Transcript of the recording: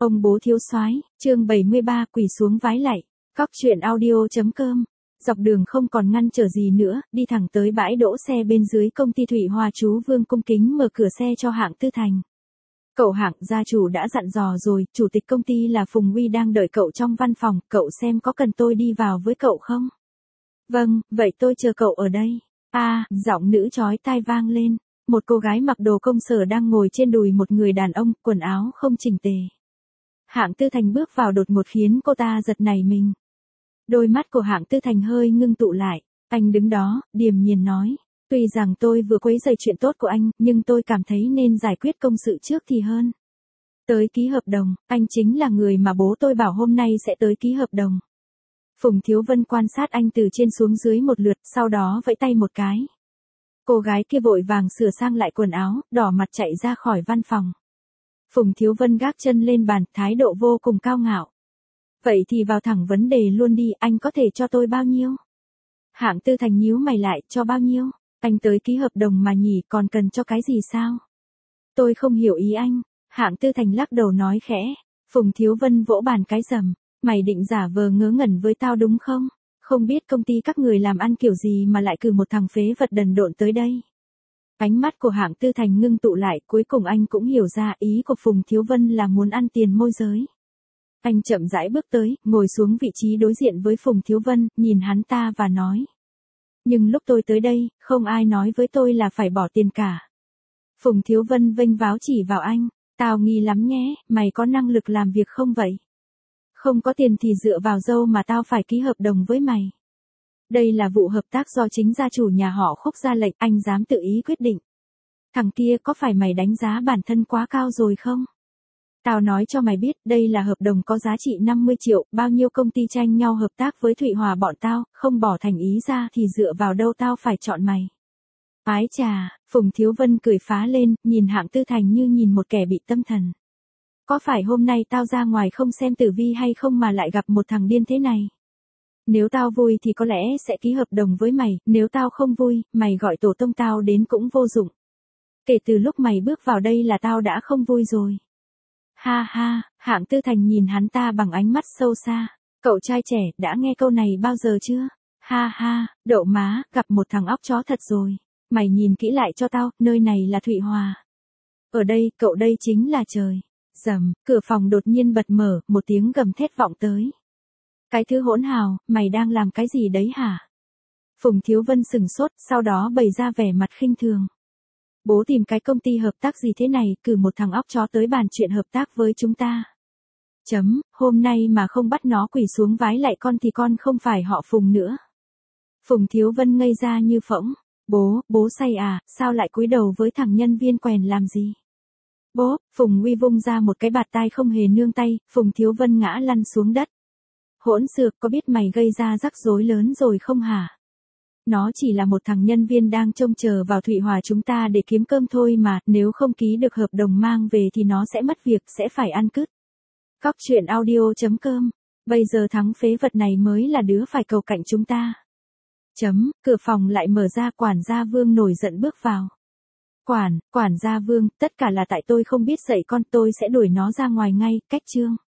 Ông bố thiếu soái, chương 73 quỳ xuống vái lạy. Cóc truyện audio.com. Dọc đường không còn ngăn trở gì nữa, đi thẳng tới bãi đỗ xe bên dưới công ty Thụy Hòa. Chú Vương cung kính mở cửa xe cho Hạng Tư Thành. Cậu Hạng, gia chủ đã dặn dò rồi, chủ tịch công ty là Phùng Uy đang đợi cậu trong văn phòng, cậu xem có cần tôi đi vào với cậu không? Vâng, vậy tôi chờ cậu ở đây. Giọng nữ chói tai vang lên. Một cô gái mặc đồ công sở đang ngồi trên đùi một người đàn ông, quần áo không chỉnh tề. Hạng Tư Thành bước vào đột ngột khiến cô ta giật nảy mình. Đôi mắt của Hạng Tư Thành hơi ngưng tụ lại, anh đứng đó, điềm nhiên nói. Tuy rằng tôi vừa quấy rầy chuyện tốt của anh, nhưng tôi cảm thấy nên giải quyết công sự trước thì hơn. Tới ký hợp đồng, anh chính là người mà bố tôi bảo hôm nay sẽ tới ký hợp đồng. Phùng Thiếu Vân quan sát anh từ trên xuống dưới một lượt, sau đó vẫy tay một cái. Cô gái kia vội vàng sửa sang lại quần áo, đỏ mặt chạy ra khỏi văn phòng. Phùng Thiếu Vân gác chân lên bàn, thái độ vô cùng cao ngạo. Vậy thì vào thẳng vấn đề luôn đi, anh có thể cho tôi bao nhiêu? Hạng Tư Thành nhíu mày lại, cho bao nhiêu? Anh tới ký hợp đồng mà nhỉ, còn cần cho cái gì sao? Tôi không hiểu ý anh. Hạng Tư Thành lắc đầu nói khẽ. Phùng Thiếu Vân vỗ bàn cái rầm. Mày định giả vờ ngớ ngẩn với tao đúng không? Không biết công ty các người làm ăn kiểu gì mà lại cử một thằng phế vật đần độn tới đây. Ánh mắt của Hạng Tư Thành ngưng tụ lại, cuối cùng anh cũng hiểu ra ý của Phùng Thiếu Vân là muốn ăn tiền môi giới. Anh chậm rãi bước tới, ngồi xuống vị trí đối diện với Phùng Thiếu Vân, nhìn hắn ta và nói. Nhưng lúc tôi tới đây, không ai nói với tôi là phải bỏ tiền cả. Phùng Thiếu Vân vênh váo chỉ vào anh. Tao nghi lắm nhé, mày có năng lực làm việc không vậy? Không có tiền thì dựa vào đâu mà tao phải ký hợp đồng với mày. Đây là vụ hợp tác do chính gia chủ nhà họ Khúc ra lệnh, anh dám tự ý quyết định. Thằng kia có phải mày đánh giá bản thân quá cao rồi không? Tao nói cho mày biết, đây là hợp đồng có giá trị 50 triệu, bao nhiêu công ty tranh nhau hợp tác với Thụy Hòa bọn tao, không bỏ thành ý ra thì dựa vào đâu tao phải chọn mày. Ái chà, Phùng Thiếu Vân cười phá lên, nhìn Hạng Tư Thành như nhìn một kẻ bị tâm thần. Có phải hôm nay tao ra ngoài không xem tử vi hay không mà lại gặp một thằng điên thế này? Nếu tao vui thì có lẽ sẽ ký hợp đồng với mày, nếu tao không vui, mày gọi tổ tông tao đến cũng vô dụng. Kể từ lúc mày bước vào đây là tao đã không vui rồi. Ha ha, Hạng Tư Thành nhìn hắn ta bằng ánh mắt sâu xa. Cậu trai trẻ, đã nghe câu này bao giờ chưa? Ha ha, đậu má, gặp một thằng óc chó thật rồi. Mày nhìn kỹ lại cho tao, nơi này là Thụy Hòa. Ở đây, cậu đây chính là trời. Rầm, cửa phòng đột nhiên bật mở, một tiếng gầm thét vọng tới. Cái thứ hỗn hào, mày đang làm cái gì đấy hả? Phùng Thiếu Vân sừng sốt, sau đó bày ra vẻ mặt khinh thường. Bố tìm cái công ty hợp tác gì thế này, cử một thằng óc chó tới bàn chuyện hợp tác với chúng ta. Hôm nay mà không bắt nó quỳ xuống vái lại con thì con không phải họ Phùng nữa. Phùng Thiếu Vân ngây ra như phỗng. Bố say à, sao lại cúi đầu với thằng nhân viên quèn làm gì? Bố, Phùng Uy vung ra một cái bạt tai không hề nương tay, Phùng Thiếu Vân ngã lăn xuống đất. Hỗn xược, có biết mày gây ra rắc rối lớn rồi không hả? Nó chỉ là một thằng nhân viên đang trông chờ vào Thụy Hòa chúng ta để kiếm cơm thôi mà, nếu không ký được hợp đồng mang về thì nó sẽ mất việc, sẽ phải ăn cứt. Cóc truyện audio.com. Bây giờ thằng phế vật này mới là đứa phải cầu cạnh chúng ta. Cửa phòng lại mở ra, quản gia Vương nổi giận bước vào. Quản gia Vương, tất cả là tại tôi không biết dạy con, tôi sẽ đuổi nó ra ngoài ngay, cách chương.